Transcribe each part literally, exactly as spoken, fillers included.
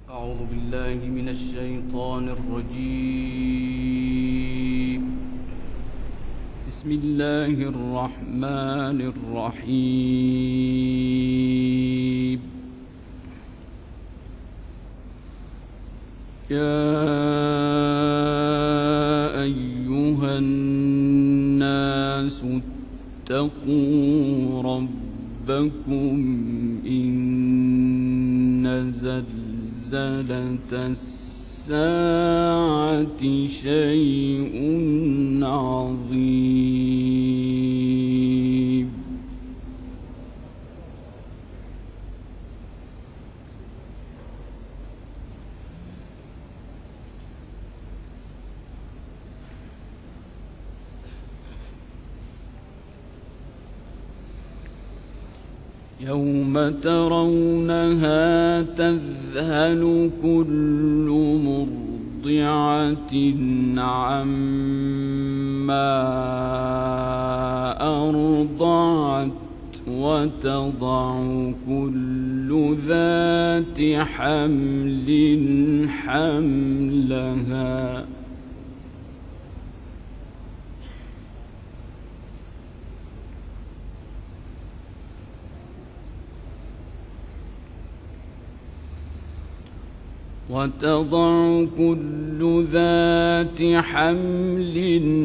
أعوذ بالله من الشيطان الرجيم. بسم الله الرحمن الرحيم. يا أيها الناس اتقوا ربكم إن زلزلة الساعة شيء عظيم. يوم ترونها تذهل كل مرضعة عما أرضعت وتضع كل ذات حمل حملها وتضع كل ذات حمل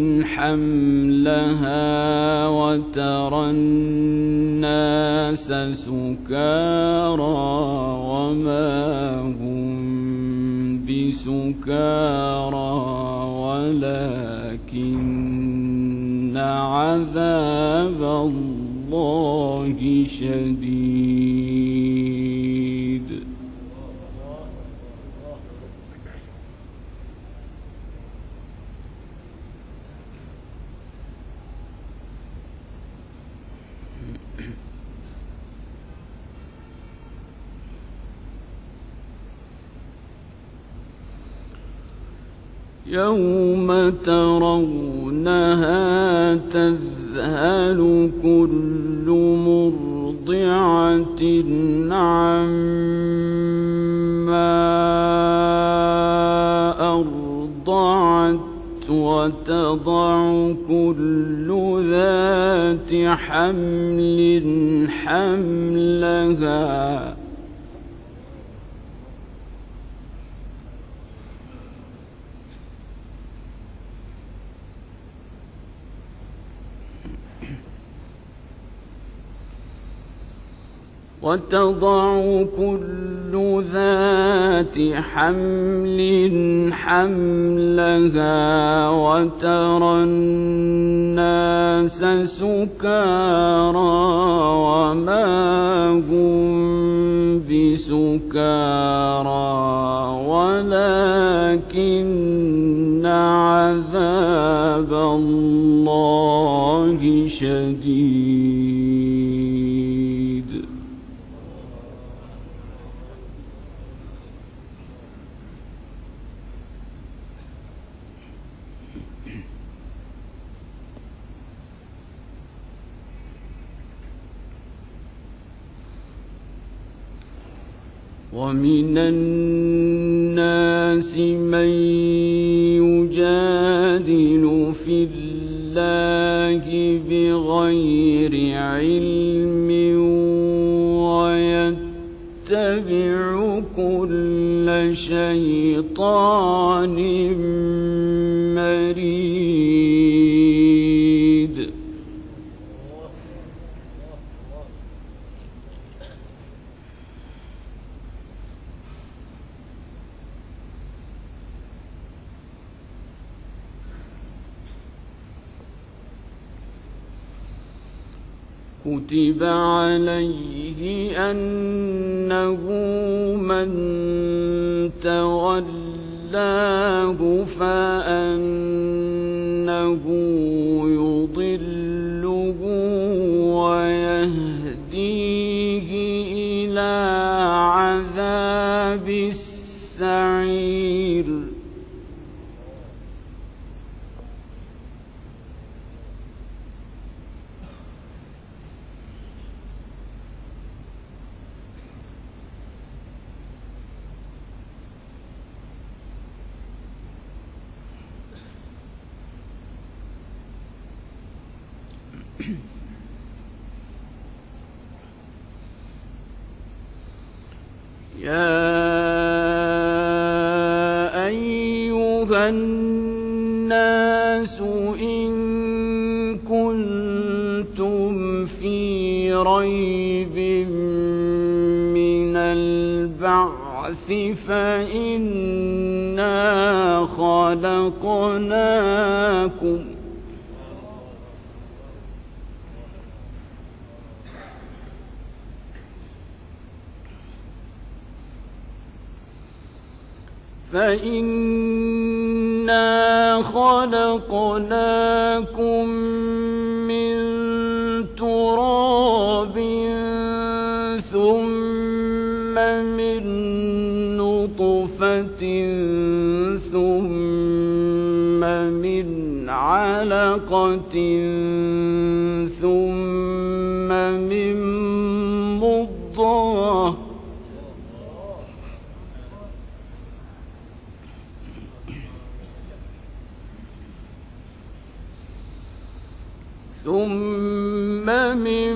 حملها وترى الناس سكارى وما هم بسكارى ولكن عذاب الله شديد. يوم ترونها تذهل كل مرضعة عما أرضعت وتضع كل ذات حمل حملها وتضع كل ذات حمل حملها وترى الناس سكارى وما هم بسكارى ولكن عذاب الله شديد. ومن الناس من يجادل في الله بغير علم ويتبع كل شيطان مريد. كتب عليه أنه من تولاه فأنه يضله ويهديه إلى عذاب السعير. يا أيها الناس إن كنتم في ريب من البعث فإنا خلقناكم فإنا خلقناكم من تراب ثم من نطفة ثم من علقة ثم من مضغة ثم من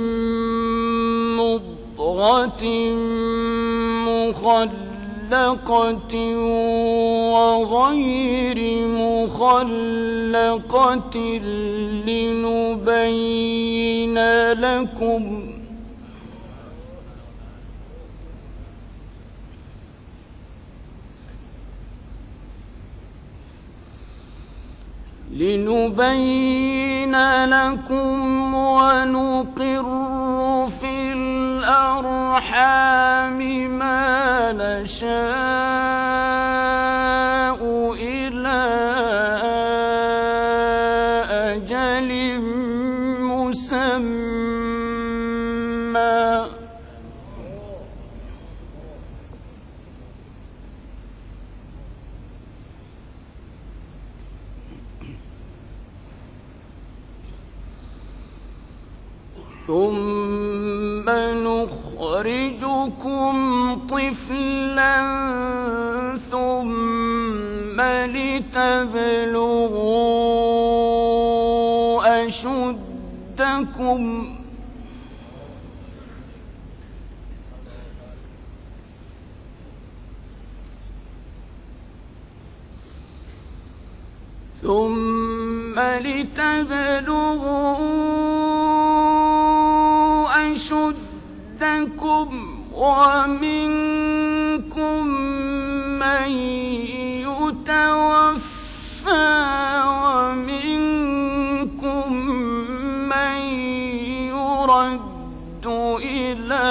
مضغة مخلقة وغير مخلقة لنبين لكم لنبين لكم ونقر في الأرحام ما نشاء إلى أجل مسمى ثم نخرجكم طفلا ثم لتبلغوا أشدكم ثم لتبلغوا أشدكم ومنكم من يتوفى ومنكم من يرد إلى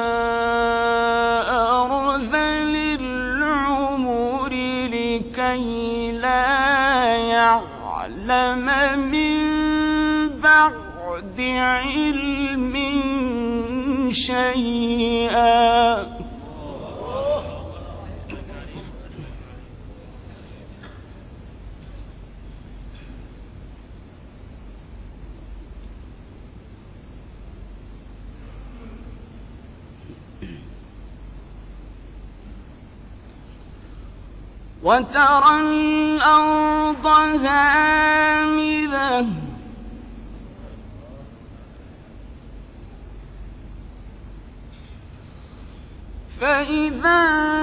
أرذل العمر لكي لا يعلم من بعد علم شيئا وترى الأرض هامدة فإذا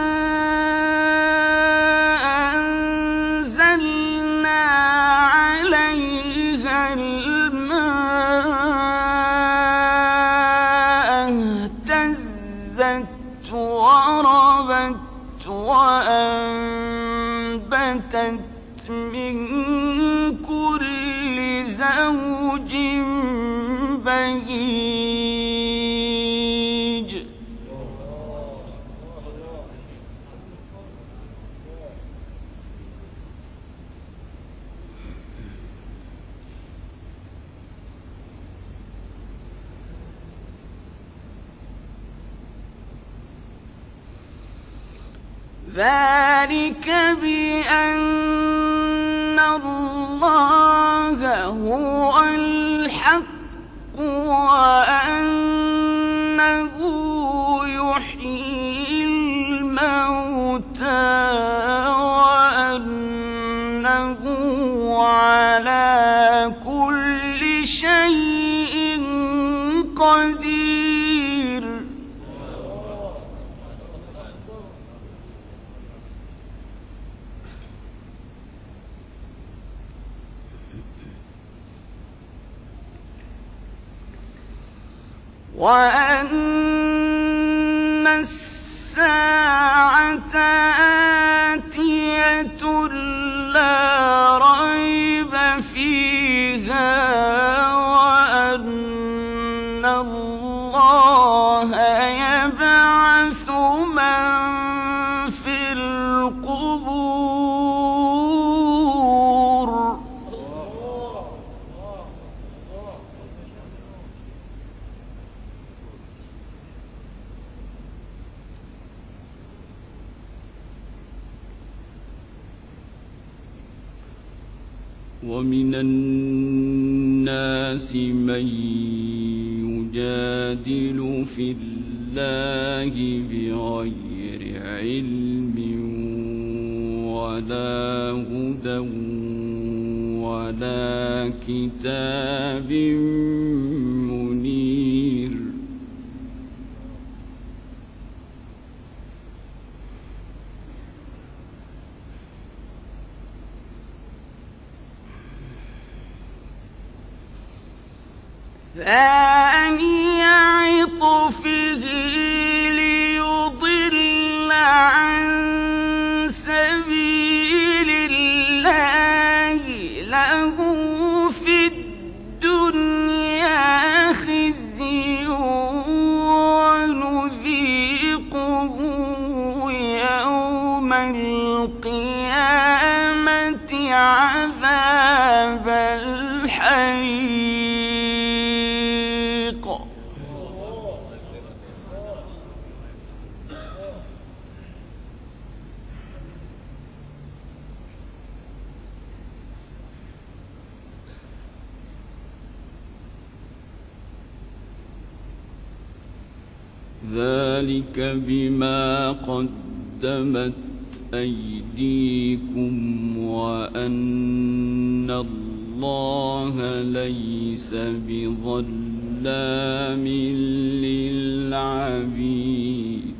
أنزلنا عليها الماء اهتزت وربت وأنبتت من كل زوج بهيج ذلك بأن الله هو الحق وأنه يحيي الموتى وأنه على كل شيء وأن الساعة آتية لا ريب فيها وأن الله يبعث من في القبور. ومن الناس من يجادل في الله بغير علم ولا هدى ولا كتاب منير. ثاني عطفه ليضل عن سبيل الله له في الدنيا خزي ونذيقه يوم القيامة عذاب الحريق. ذلك بما قدمت أيديكم وأن الله ليس بظلام للعبيد.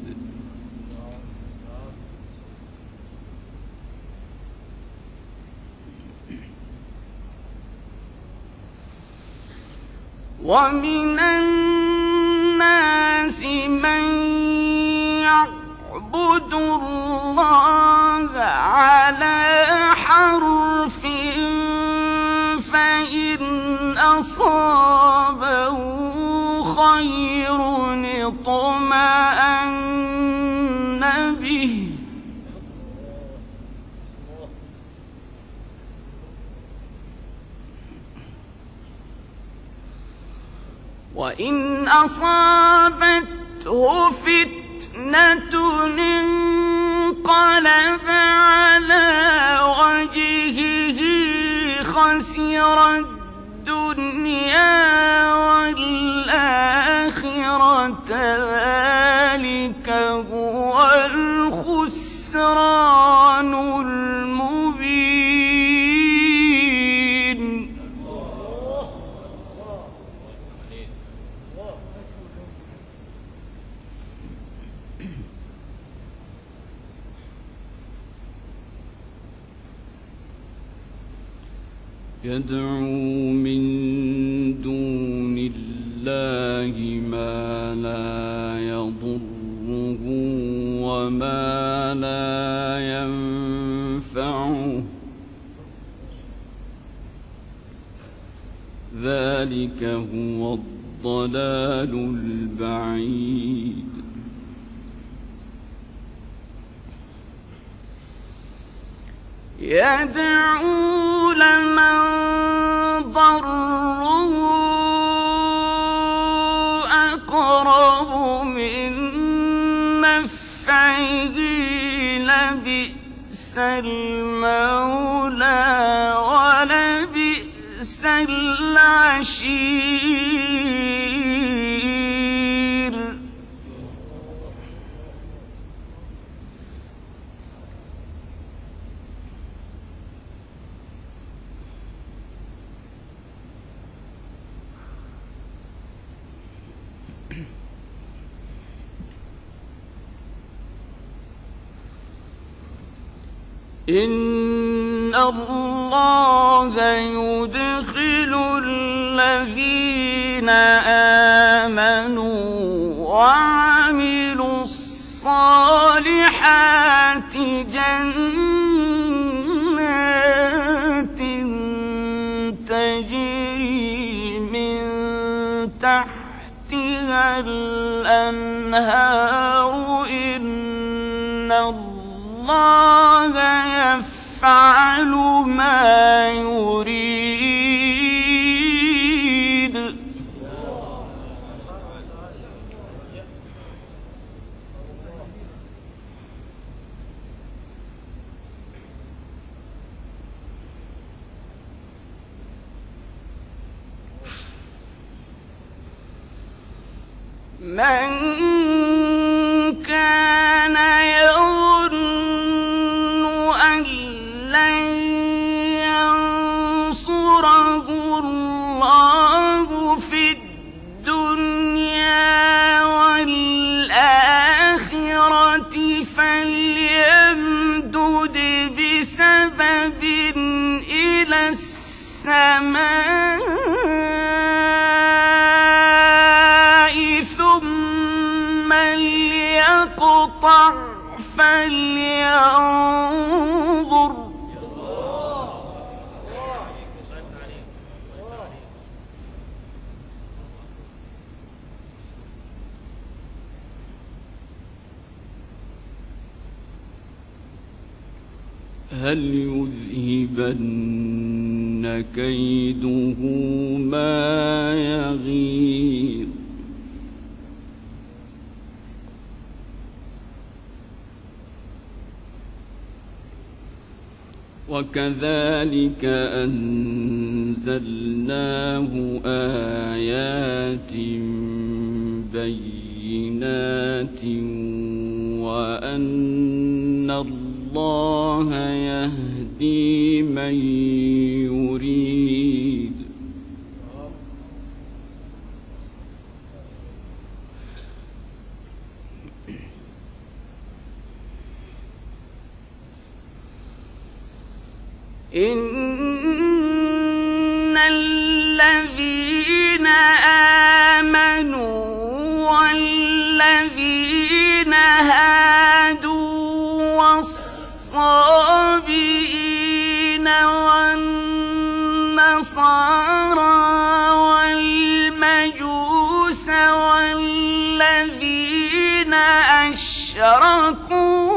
ومن الناس من يعبد الله على حرف فإن أصابه خير اطمأن به وإن أصابته فتنة انقلب على وجهه خسر الدنيا والآخرة ذلك هو الخسران المبين. يدعو من دون الله ما لا يضره وما لا ينفعه ذلك هو الضلال البعيد. يدعو لمن ضره أقرب من نفعه لبئس المولى ولبئس العشير. إن الله يدخل الذين الذين آمنوا وعملوا الصالحات جنات تجري من تحتها الأنهار إن الله يفعل ما يريد. من كان يظن أن لن ينصره الله في الدنيا والآخرة فليمدد بسبب إلى السماء فليقطع فلينظر هل يذهبن كيده ما يغيظ. وكذلك أنزلناه آيات بينات وأن الله يهدي من يريد. إن الذين آمنوا والذين هادوا والصابئين والنصارى والمجوس والذين أشركوا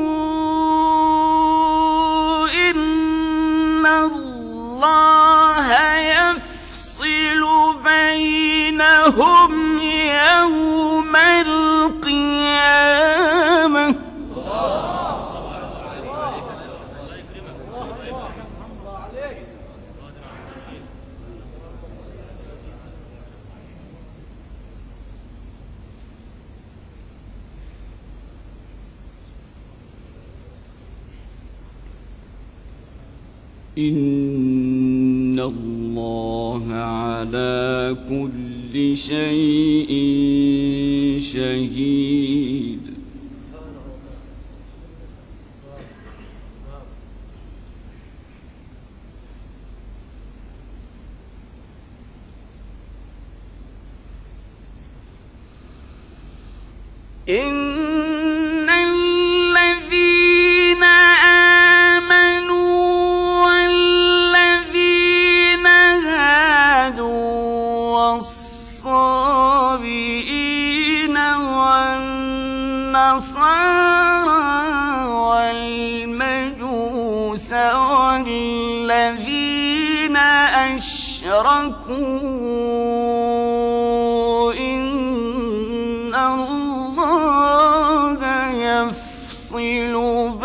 الله يفصل بينهم يوم القيامة. إن الله على كل شيء شهيد. إن الذين آمنوا والذين هادوا والصابئين والنصارى والمجوس والذين أشركوا إن الله يفصل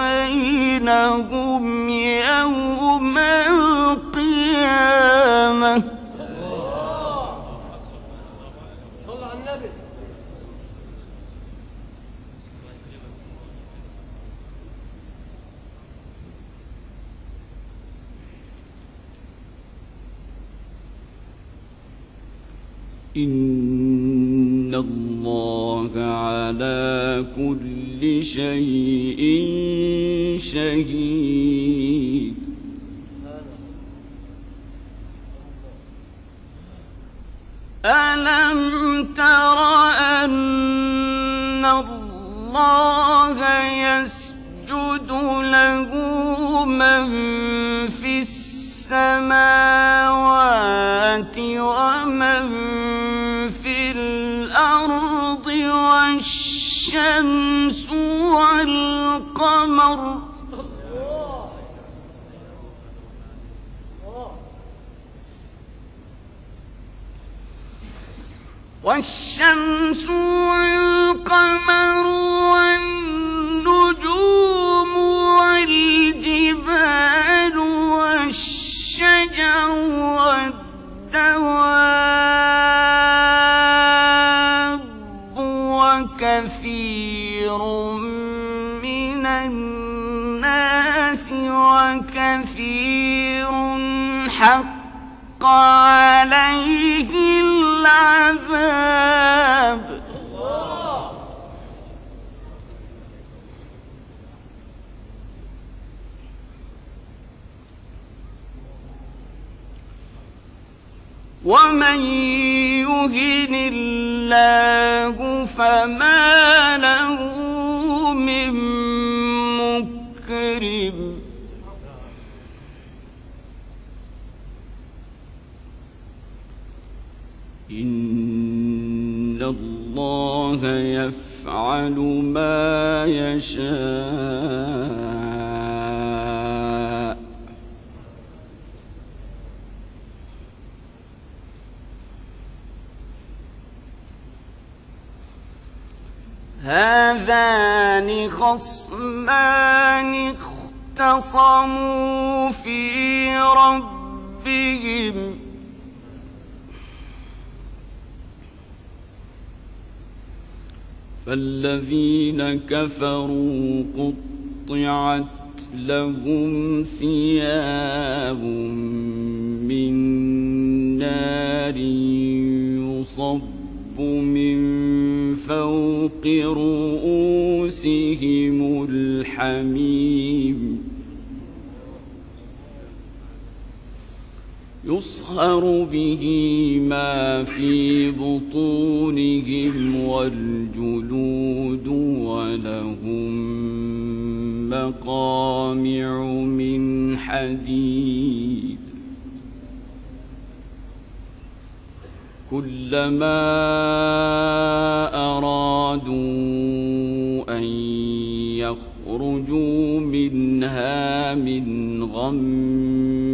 بينهم يوم القيامة. صلى على النبي. إن الله على كل شيء شهيد. ألم تر أن الله يسجد له من في السماوات ومن في الأرض والشمس والقمر والشمس والقمر والنجوم والجبال والشجر والدواب وكثير من الناس وكثير حق عليه العذاب ومن يهن الله فما له من مكرم إن الله يفعل ما يشاء هذان خصمان اختصموا في ربهم فالذين كفروا قطعت لهم ثياب من نار يصب من فوق رؤوسهم الحميم يصهر به ما في بطونهم والجلود ولهم مقامع من حديد كلما أرادوا أن يخرجوا منها من غم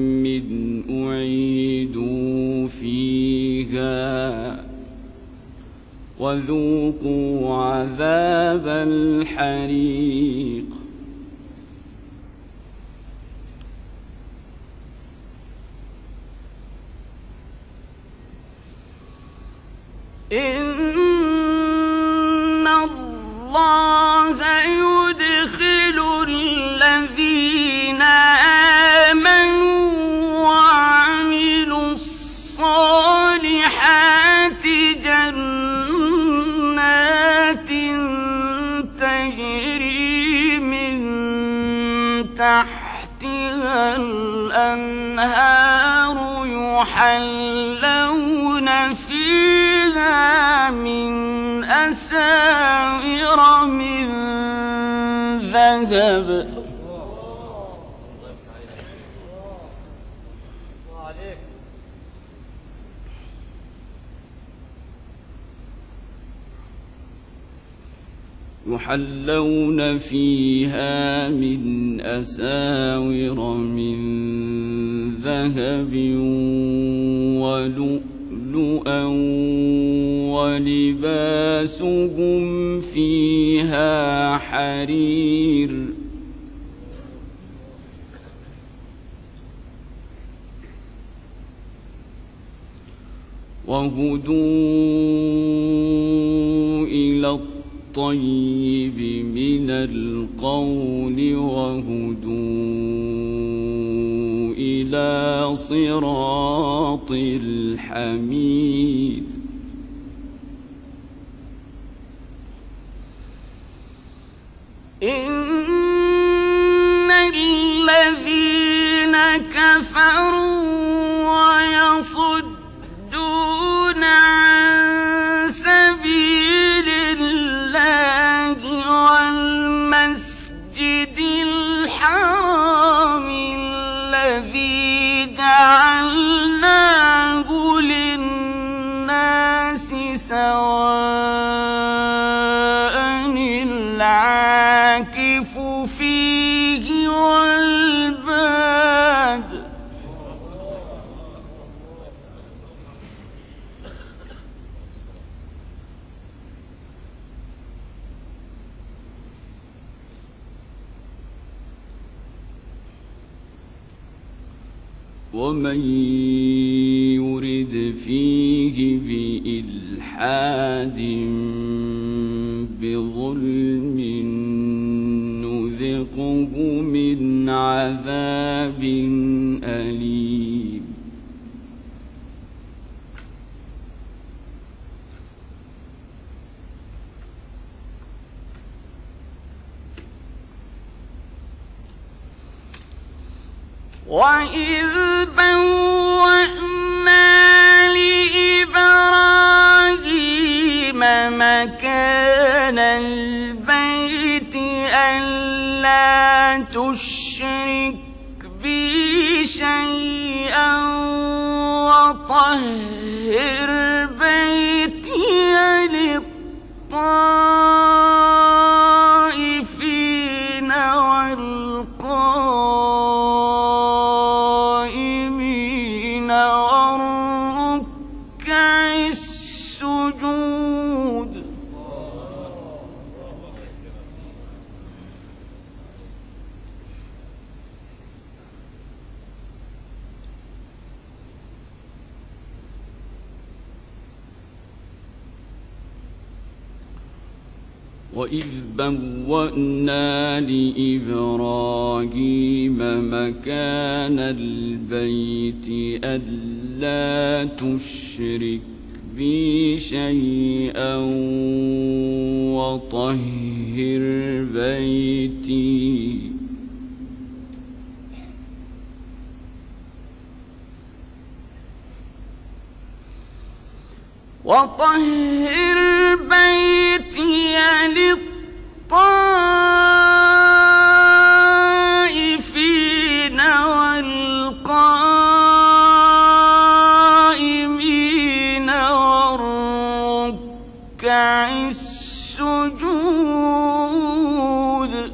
أعيدوا فيها وذوقوا عذاب الحريق إن الله يدخل الذين آمنوا وعملوا الصالحات جنات تجري من تحتها الأنهار يحلون فيها من أساور من ذهب يحلون فيها من أساور من ذهب ولؤلؤا ولباسهم فيها حرير وهدوا إلى الطيب من القول وهدوا إلى صراط الحميد إن الذين كفروا ويصدون عن سبيل الله والمسجد الحرام الذي جعلناه للناس سواء العاكف فيه والباد. ومن يرد فيه بإلحاد بظلم نذقه من عذاب أليم. وَإِذْ بَوَّأْنَا لِإِبْرَاهِيمَ مَكَانَ الْبَيْتِ أَلَّا تُشْرِكْ بِي شَيْئًا وَطَهِّرْ بَيْتِيَ لِلطَّائِفِينَ والقائمين والركع السجود. وَإِذْ بَوَّأْنَا لِإِبْرَاهِيمَ مَكَانَ الْبَيْتِ أَلَّا تُشْرِكْ بِي شَيْئًا وَطَهِّرْ بَيْتِي وطهر بيتي للطائفين والقائمين والركع السجود.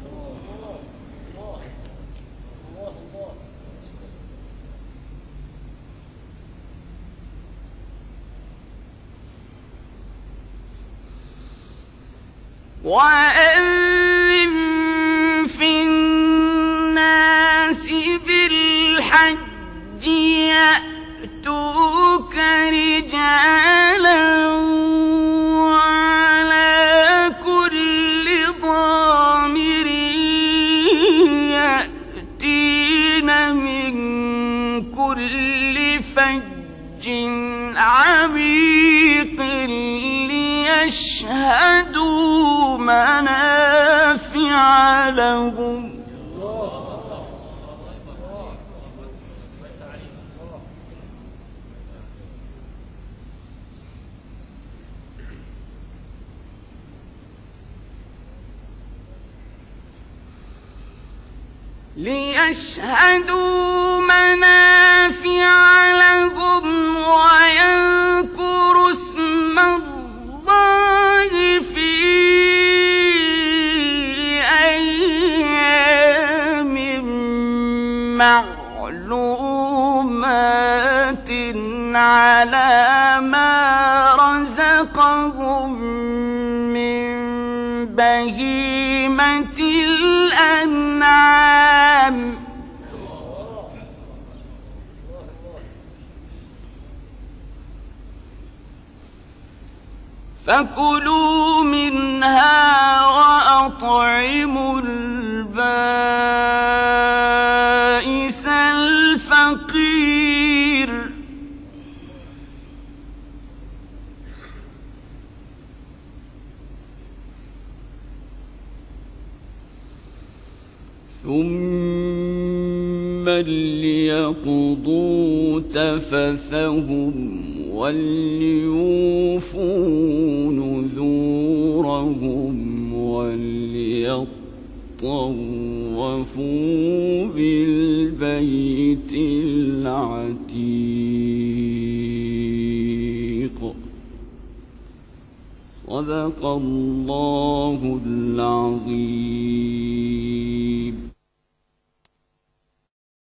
وَأَذِّن فِي النَّاسِ بِالْحَجِّ يَأْتُوكَ رِجَالًا وَعَلَىٰ كُلِّ ضَامِرٍ يَأْتِينَ مِن كُلِّ فَجٍّ عَمِيقٍ لِيَشْهَدُوا منافع لهم. ليشهدوا منافع لهم ويذكروا اسم الله في أيام معلومات على ما رزقهم من بهيمة الأنعام. فكلوا منها وأطعموا البائس الفقير. ثم ليقضوا تفثهم وَلْيُوفُوا نُذُورَهُمْ وَلْيَطَّوَّفُوا بِالْبَيْتِ الْعَتِيقِ. صدق الله العظيم.